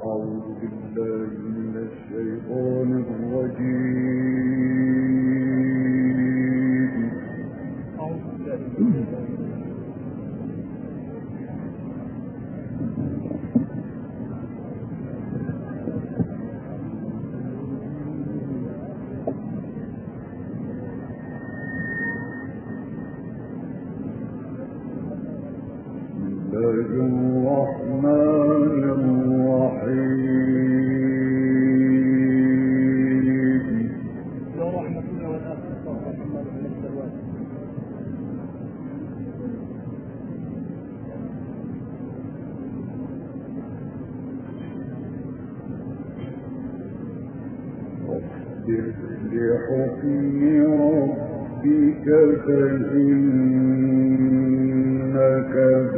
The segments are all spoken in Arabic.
أعوذ بالله من الشيطان الرجيم. الرحمن الرحيم. يا رحمتنا والآخرة رحمة الله من السلوات. واصبر لحكم ربك فإنك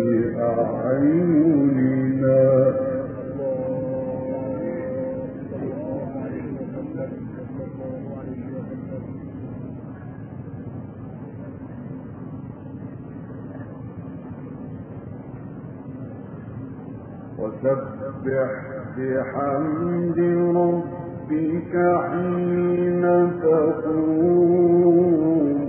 بأعيننا وسبح بحمد ربك حين تقوم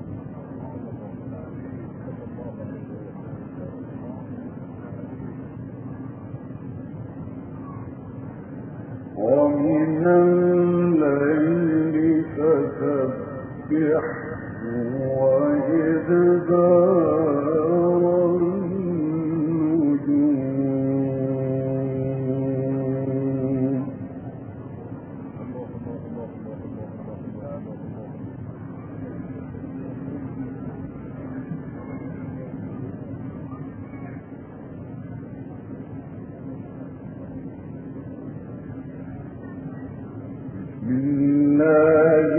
ومن الليل فسبح وإدبار النجوم. بسم الله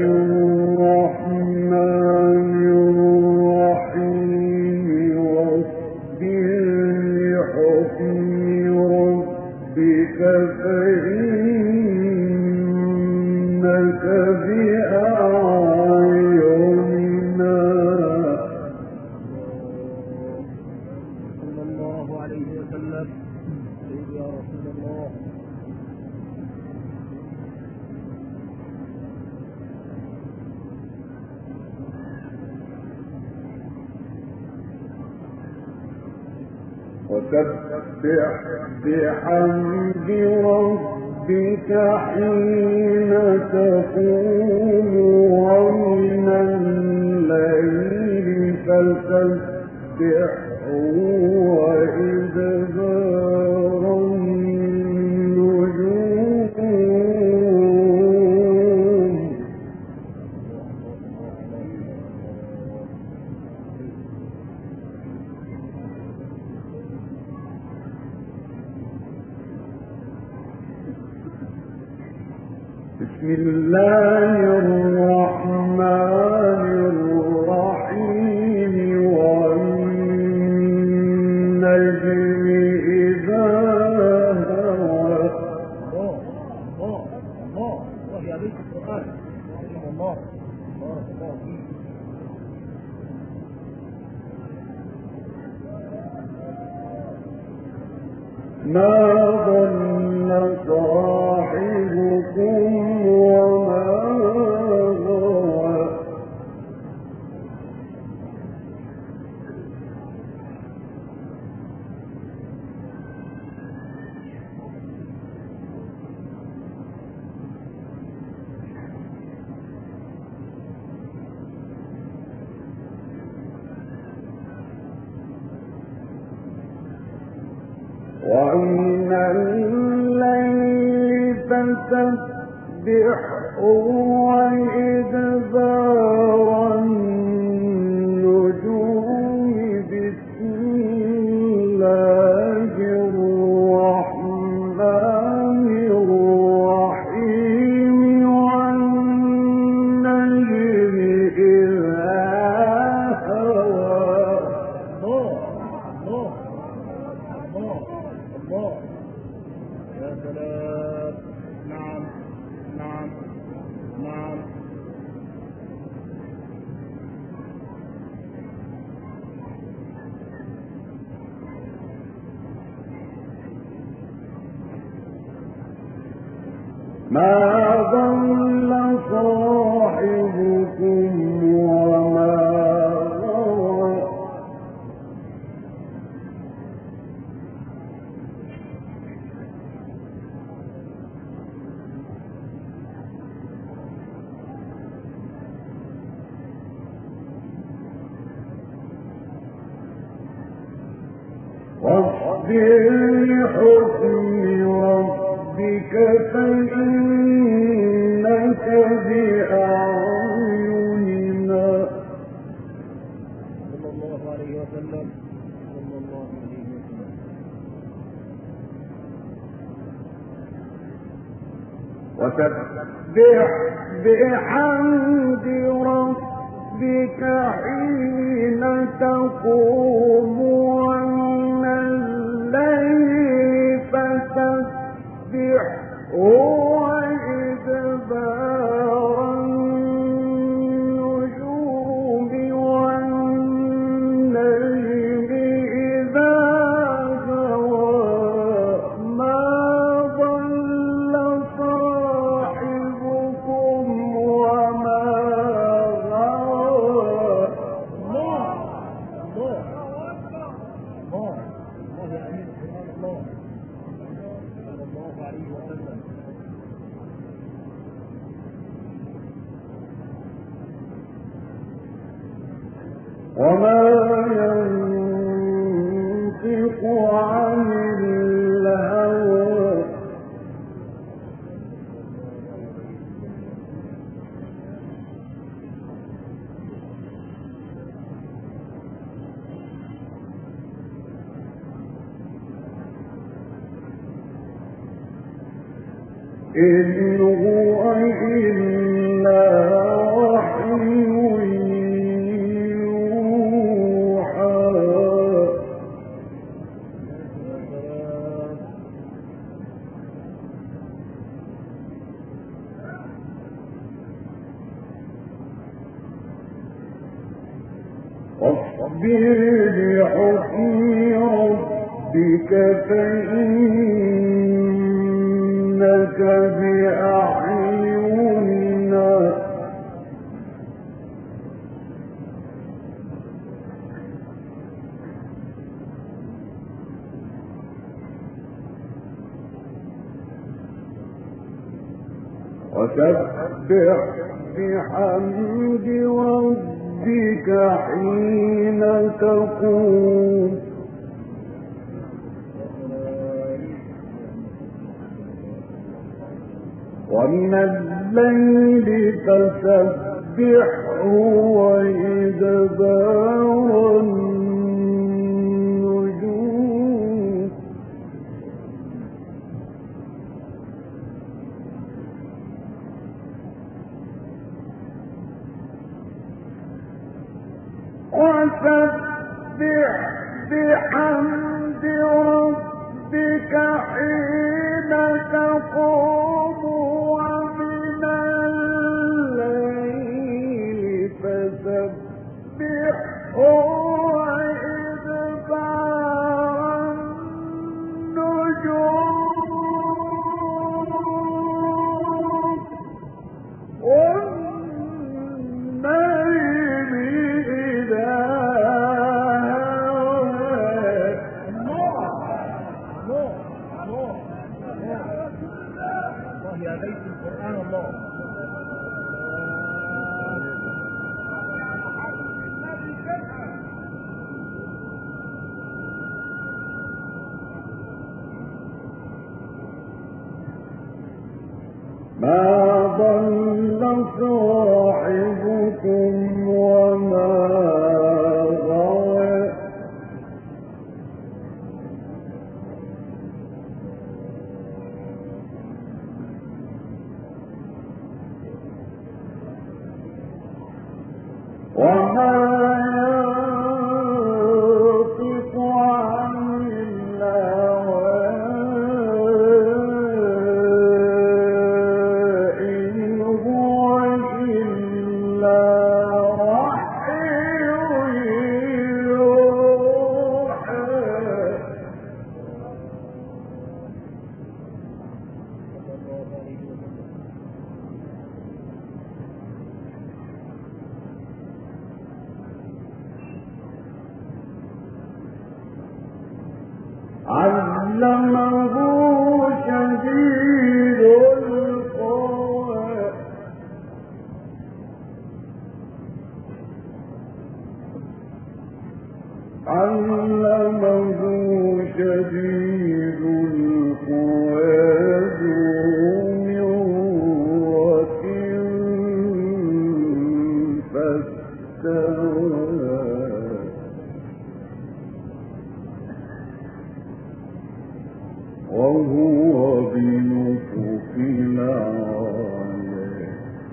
الرحمن الرحيم. واصبر لحكم ربك فإنك بأعيننا صلى الله عليه وسلم. سيدي يا رسول الله. وسبح بحمد ربك حين تقوم ومن الليل فسبح وإدبار النجوم. بسم الله الرحمن الرحيم. والنجم إذا هوى الله يا بيت القرآن. الله فيه. ما ضل صاحبكم وما غوى ومن الليل فسبح وإدبار النجوم. بسم الله الرحمن الرحيم. والنجم إذا هوى الله يا سلام. نعم نعم نعم. ما ضل صاحبكم وما غوى واصبر لحكم ربك فإنك بأعيننا صلى الله عليه وسلم. صلى الله عليه وسلم. وسبح بحمد ربك حين تقوم ومن الليل فسبحه وإدبار النجوم والنجم إذا هوى ما ضل صاحبكم وما غوى الله الله الله الله يا أمين سبحان الله صلى الله عليه وسلم. وما ينطق عن الهوى إن هو إلا وحي يوحى واصبر لحكم ربك فإنك بأعيننا وسبح بحمد ربك حين تقوم ومن الليل فسبحه وإدبار النجوم وسبح بحمد ربك حين تقوم ومن الليل فسبحه وإدبار النجوم والنجم إذا هوى الله الله الله يا بيت القرآن الله. ما ضل صاحبكم وما غوى وما ينطق عن الهوى إن هو إلا وحي الله عليه وسلم. علمه شديد القوى علمه شديد القوى ذو مرة فاستوى وهو بنفق الأعلى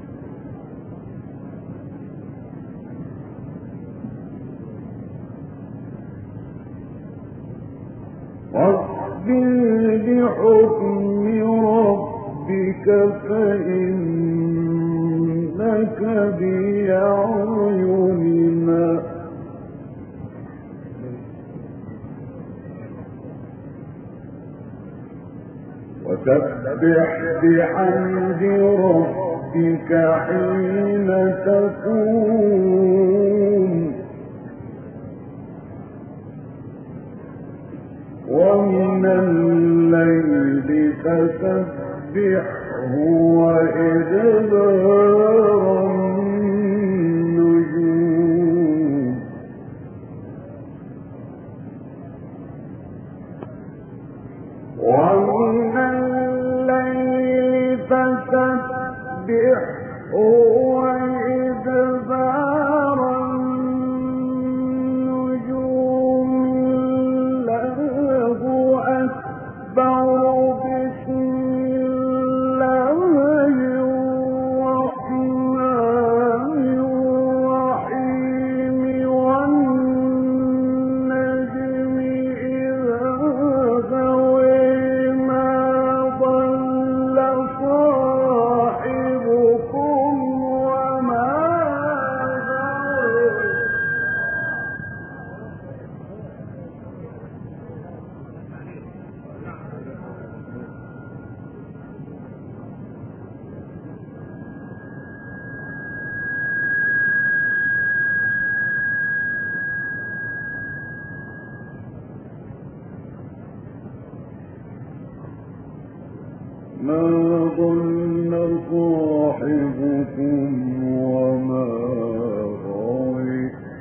واصبر لحكم ربك فإنك بأعيننا وسبح بحمد ربك حين تقوم ومن الليل فسبحه وإدبار النجوم ومن الليل فسبحه وإدبار النجوم له أكبر بسم الله الرحمن الرحيم والنجم إذا هوى ما ضل صاحبكم وما غوى ما ضل صاحبكم وما غوى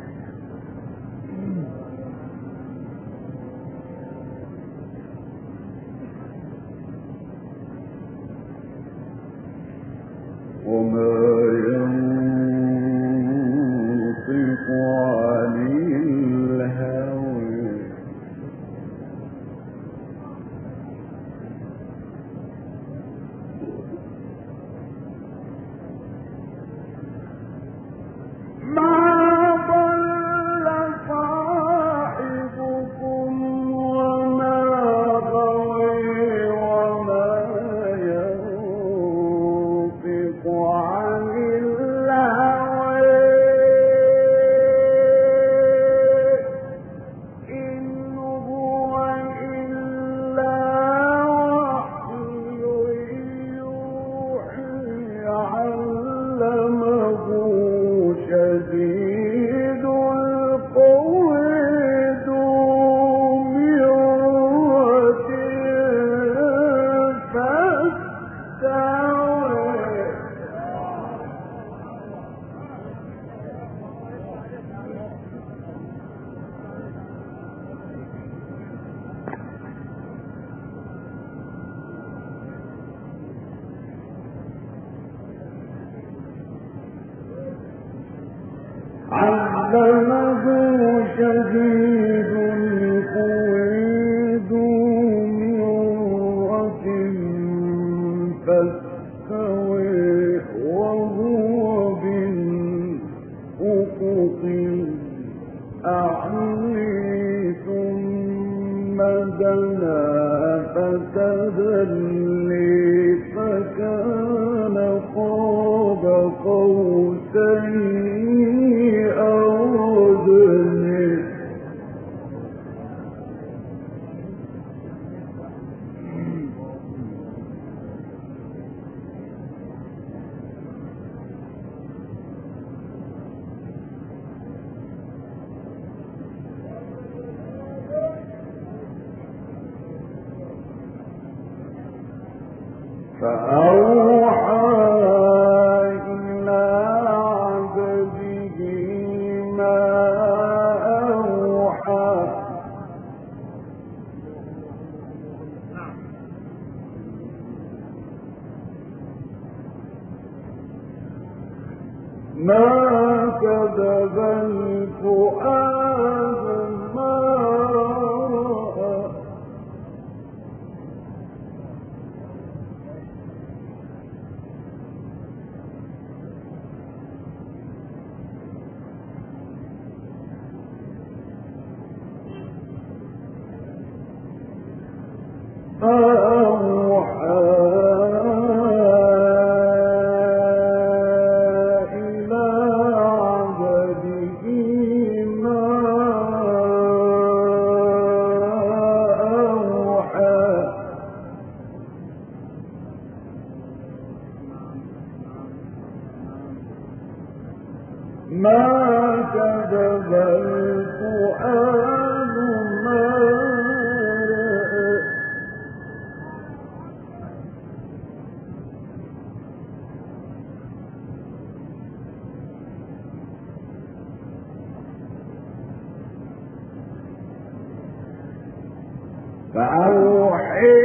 وما ينطق عن الهوى ما ضل صاحبكم وما غوى وما ينطق عن الهوى إن هو إلا وحي يوحي علمه شديد القوى ذو مرة فاستوى علمه شديد القوى ذو مرة فاستوى وهو بالأفق الأعلى ثم دنا فتدلي فكان قاب قوسين أو أدنى فأوحى إلى عبده ما أوحى ما كذب الفؤاد ما رأى فأوحى إلى عبده ما أوحى ما كذب الفؤاد ما رأى فأوحي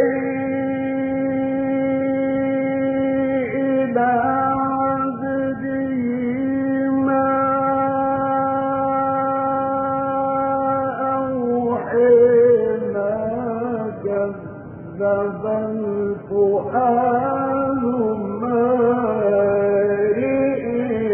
إلى عبده ما أوحي ما كذب الفؤاد ما رئي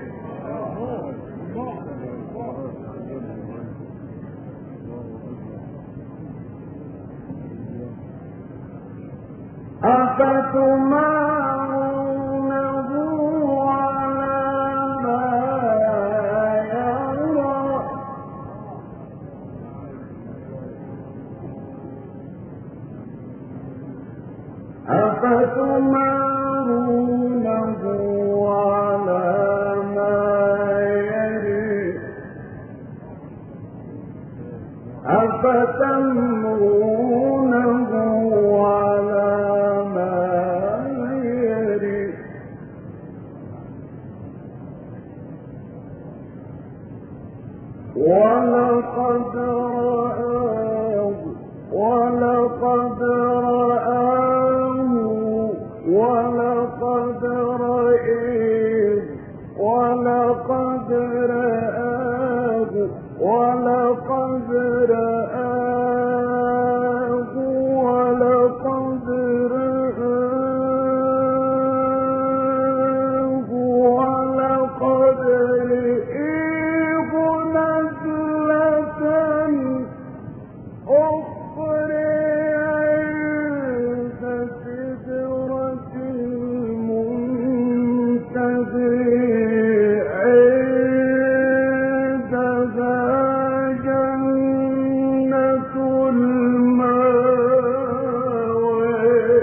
أفتمارونه على ما يرى أفتمارونه على ما يرى أفتمرونه على ما يرى ولقد رآه ولقد رآه ولقد رآه ولقد رآه ولقد رآه ولقد رآه ولقد رآه نزلة أخرى عند سدرة المنتهى عندها جنة المأوى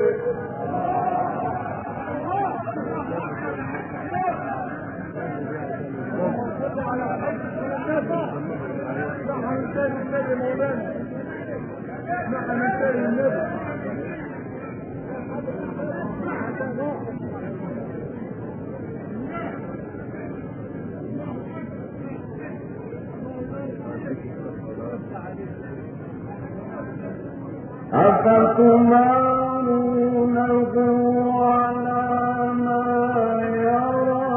أفتمارونه على ما يرى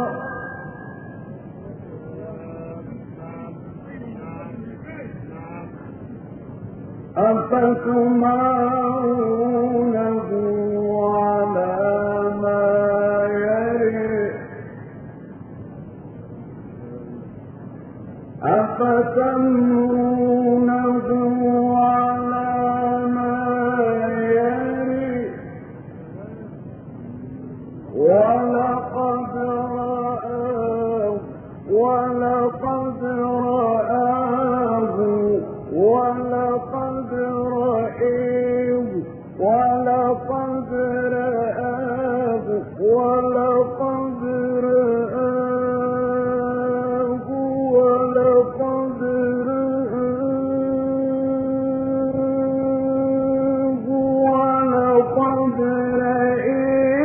أفتمارونه على ما يرى أفتمارونه على ما يرى ولقد رآه ولقد رآه ولقد رآه ولقد رآه ولقد رآه ولقد رآه ولقد رآه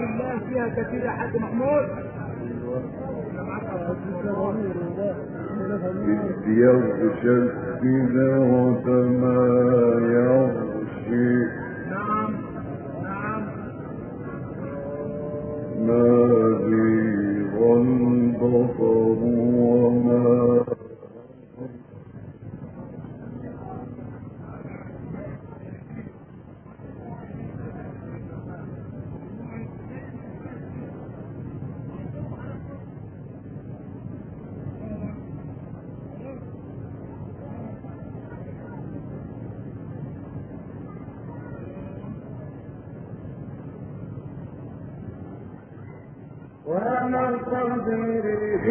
بالله فيها كثير يا حاج محمود. إذ يغشى السدرة ما يغشي نعم نعم. ما زيغ البصر وما ونقدره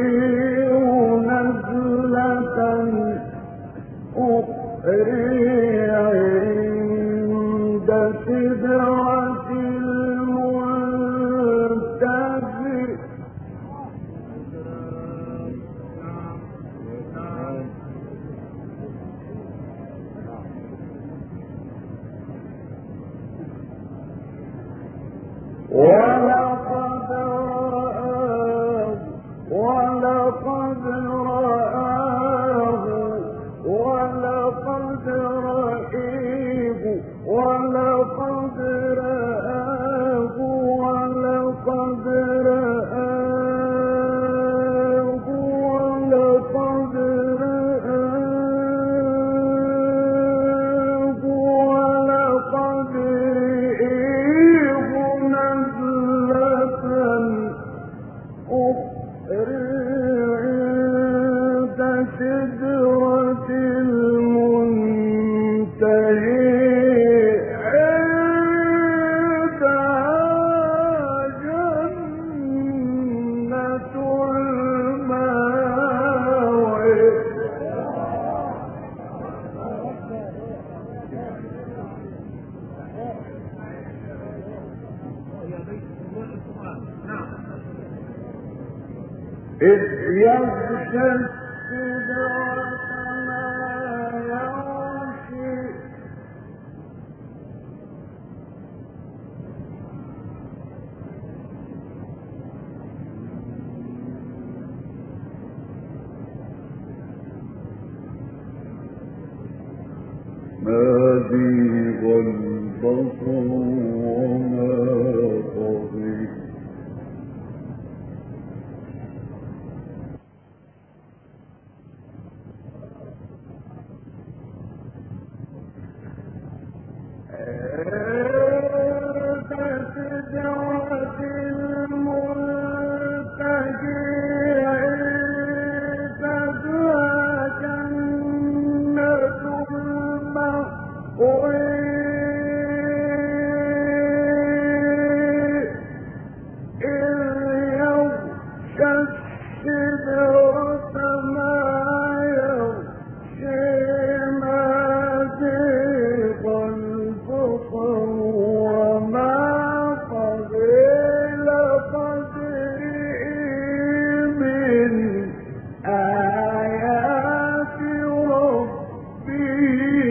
نزلة أخرى عند سدرة المنتهى ولقد رآه ولقد رآه ولقد رآه ولقد رآه ولقد رآه ولقد رآه ولقد سدرة المنتهى عندها جنة المأوى إذ يغشى السدرة ما يغشي ما زيغ البصر وما طغى سدرة المنتهى عندها جنة المأوى إذ يغشى السدرة ما يغشي ما زيغ البصر وما طغى لقد رأى من آيات ربه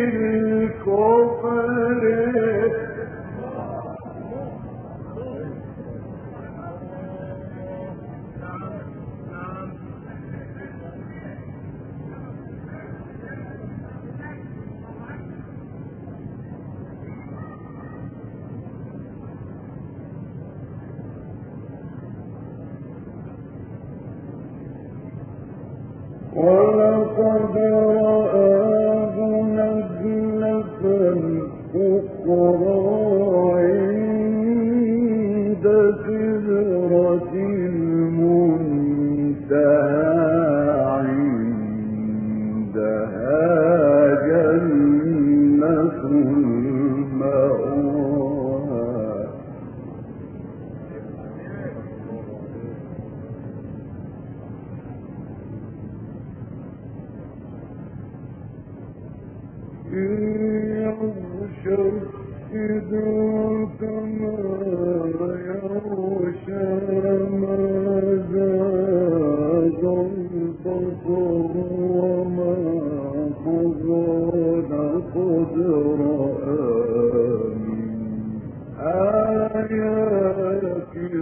الكبرى ولقد رآه نزلة أخرى عند سدرة المنتهى عندها جنة المأوى يغشى السدرة ما يغشى ما زاغ البصر وما طغى لقد رأى من آيات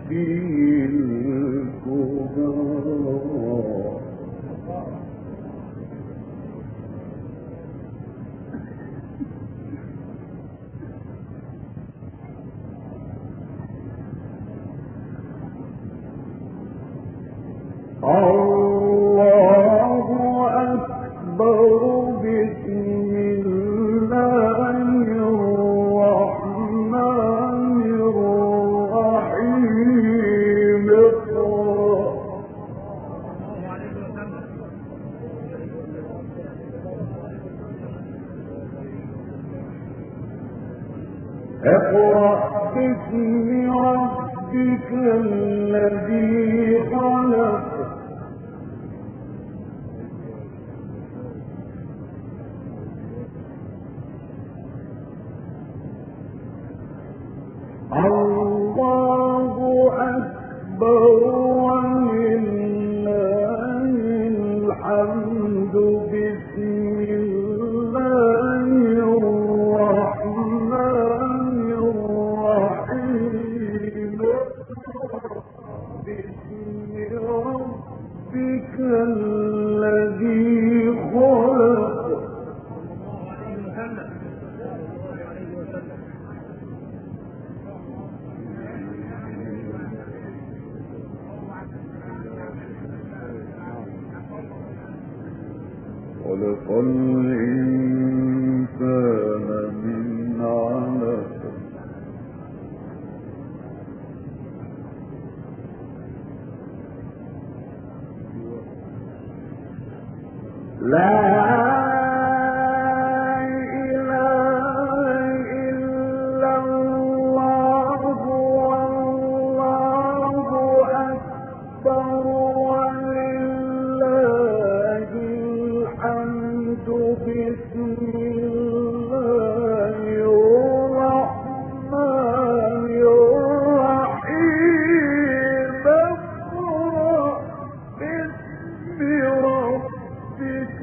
اقرأ باسم ربك الذي خلق الله أكبر ولله الحمد بسم الله الرحمن الرحيم باسم ربك الذي خلق خلق الإنسان من علق لا إله إلا الله والله أكبر ولله الحمد بسم الله الرحمن الرحيم اقرأ باسم ربك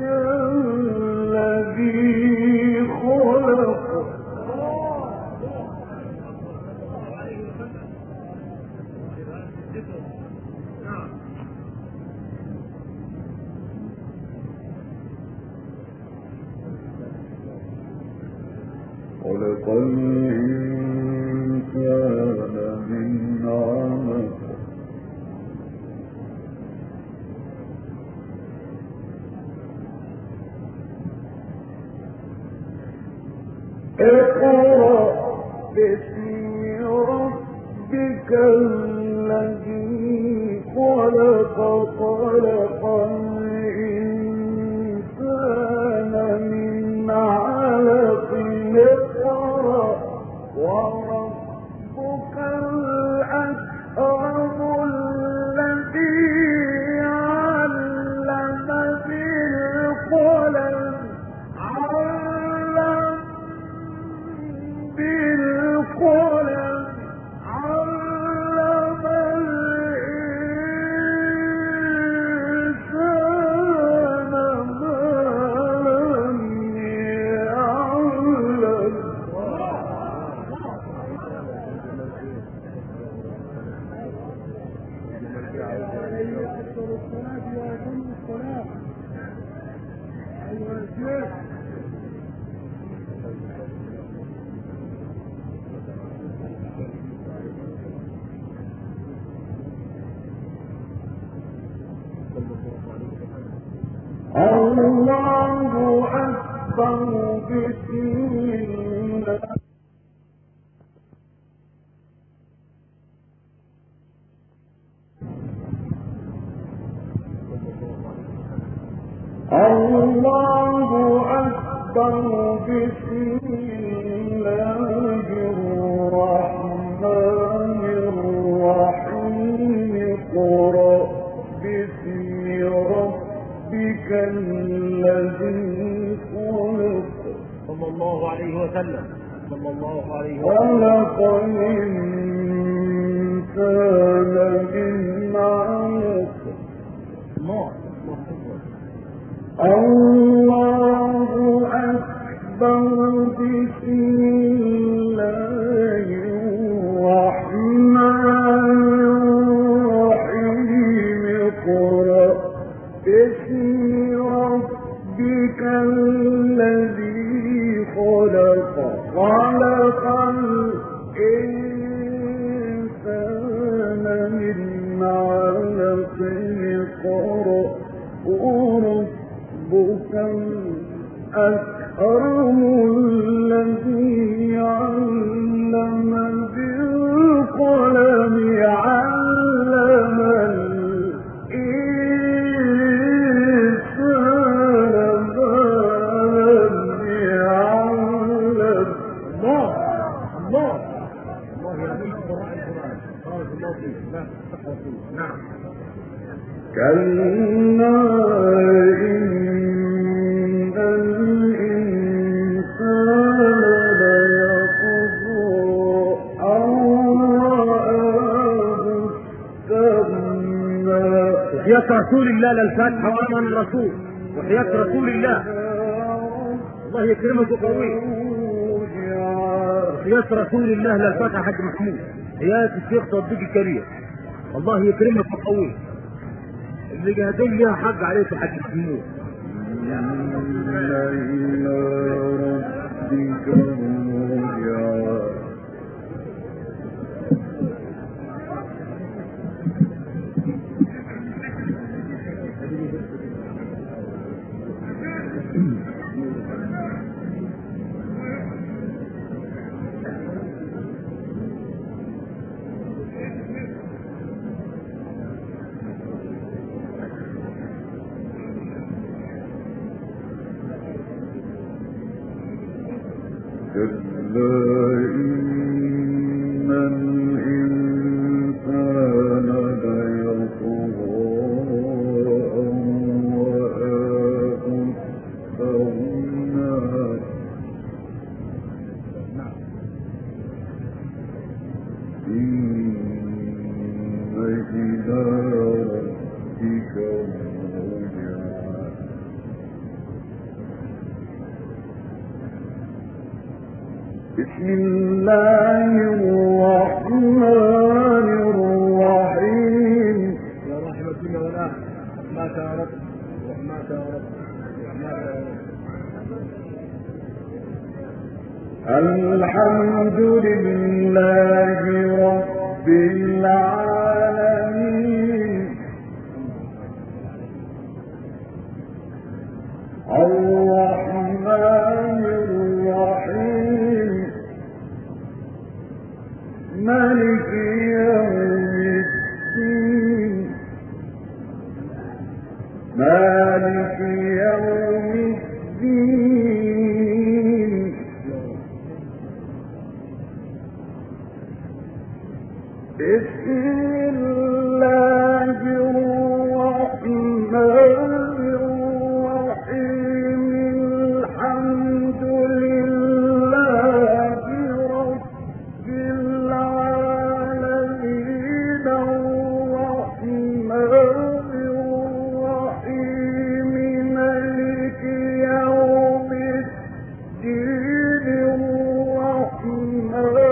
الذي خلق خلق الإنسان من علق اقرأ باسم ربك الذي خلق خلق الإنسان من علق اقرأ وربك الأكرم الذي علم بالقلم علم بالقلم علم الإنسان ما لم يعلم الله أكبر بسم الله الله أكبر بسم الله الرحمن الرحيم اقرأ باسم ربك الذي خلق صلى الله عليه وسلم صلى الله عليه وسلم خلق الإنسان من علق الله أكبر بسم الله الرحمن ربك الذي خلق الإنسان من علق اقرأ وربك الأكرم الذي علم بالقلم علم الإنسان ما لم يعلم. الله يعطيك قراءة القرآن. بارك الله فيك. نعم. كلا إن الإنسان ليطغى أن رآه استغنى. وحياة رسول الله للفاتحة وأمن الرسول. وحياة رسول الله الله يكرمك ويقويك. وحياة رسول الله للفاتحة حاج محمود. حياة الشيخ صديق الكبير الله يكرمك ويقويك. اللي جهدين ليها حق عليك حاج محمود. إلى ربك الرجعى. كلا إن الإنسان ليطغى أن رآه استغنى. إن إلى ربك الرجعى. بسم الله الرحمن الرحيم. يا راحم الدنيا والآخرة رحمك يا رب. رحمك يا رب. رحمك يا رب. الحمد لله رب العالمين الرحمن الرحيم مالك يوم الدين مالك يوم الدين. بسم الله الرحمن الرحيم. الحمد لله رب العالمين الرحمن الرحيم مالك يوم الدين الرحمن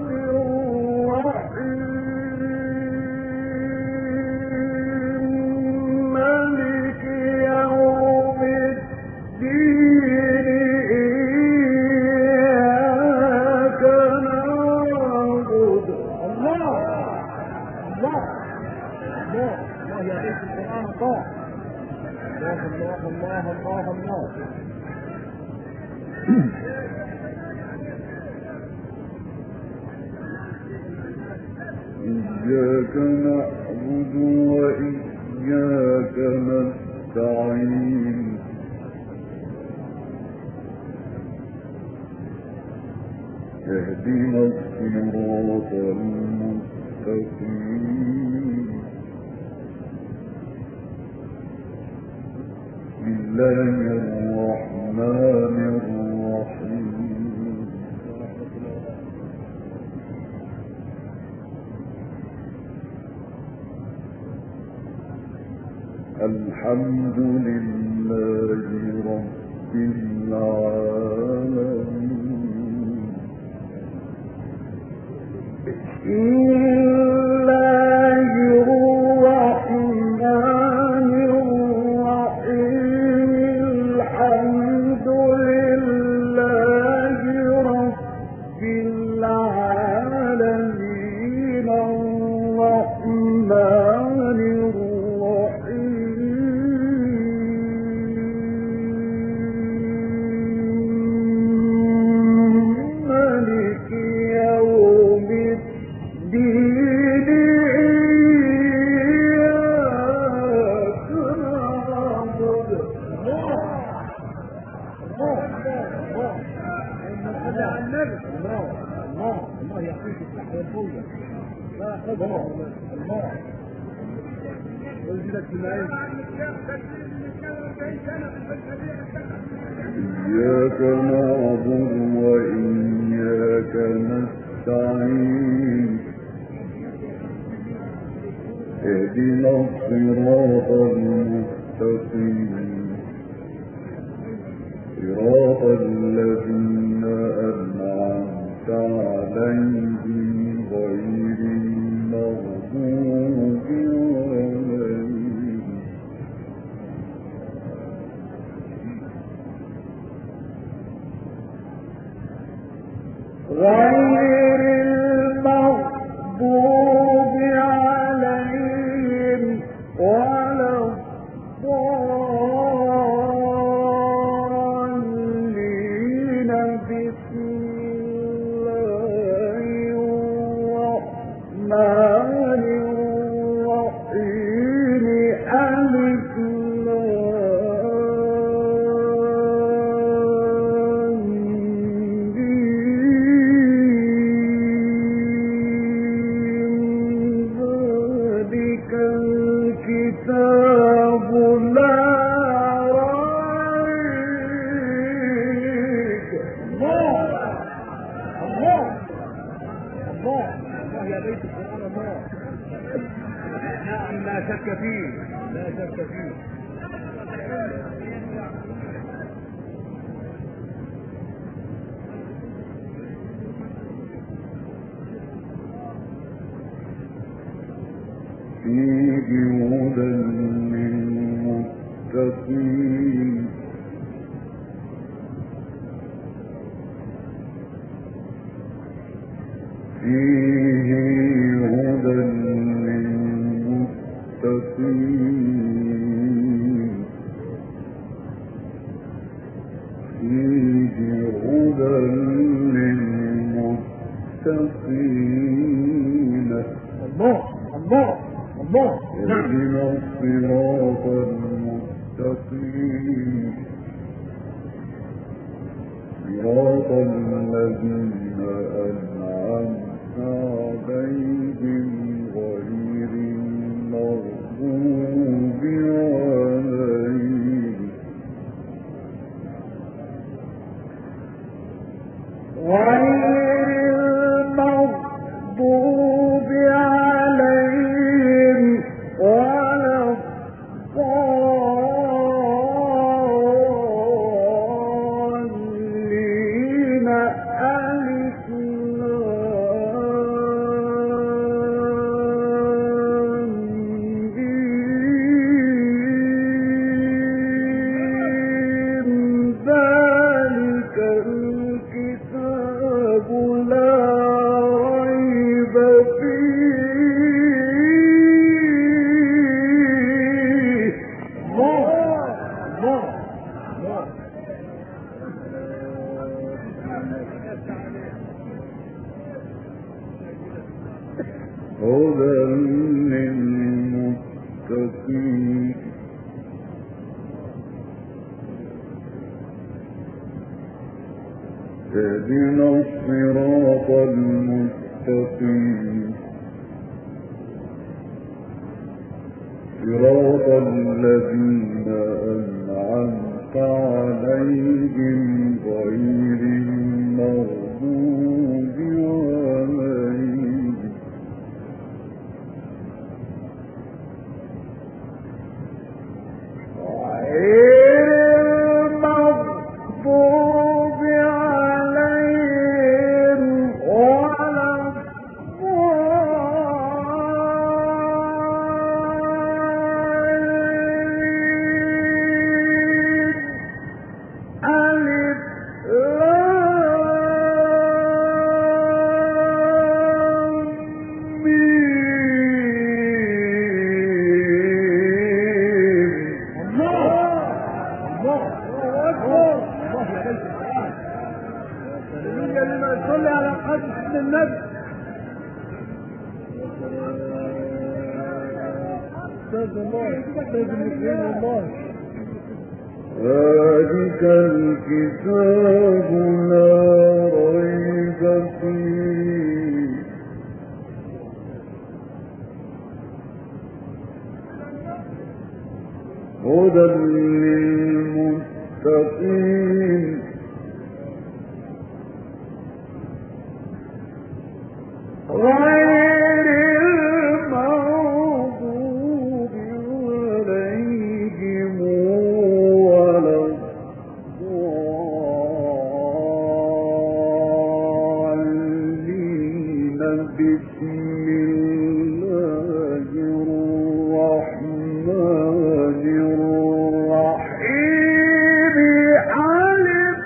الله. إياك نعبد وإياك نستعين. اهدنا الصراط المستقيم. بسم الله الرحمن الرحيم. الحمد لله رب العالمين. بسم الله الرحمن الرحيم. على النبي. الله يعطيك الصحة والقوة. لا قدر الله. ويزيدك في العلم. إياك نعبد وإياك نستعين اهدنا الصراط المستقيم صراط الذين أنعمت عليهم غير المغضوب عليهم غير المغضوب عليهم ولا الضالين بسم الله الرحمن الرحيم ألف ذلك الكتاب لا ريب الله يا بيت القرآن الله. نعم لا شك فيه. فيه هدى للمتقين فيه هدى للمتقين فيه هدى للمتقين الله. اهدنا الصراط المستقيم صراط الذين أنعمت عليهم غير المغضوب عليهم ولا الضالين ألف لام ميم ذلك الكتاب لا ريب فيه هدى للمتقين اهدنا الصراط المستقيم صراط الذين أنعمت عليهم غير المغضوب عليهم صلي على قدر النبي. استاذ الله استاذ المسلمين والله. ذلك الكتاب لا ريب فيه هدى للمتقين غير المغضوب عليهم ولا الضالين بسم الله الرحمن الرحيم ألف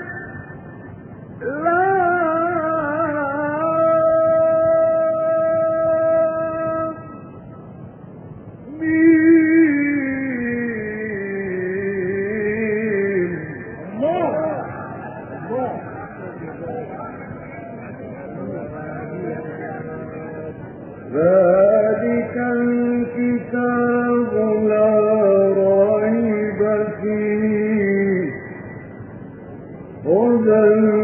ذلك الكتاب لا ريب فيه هدى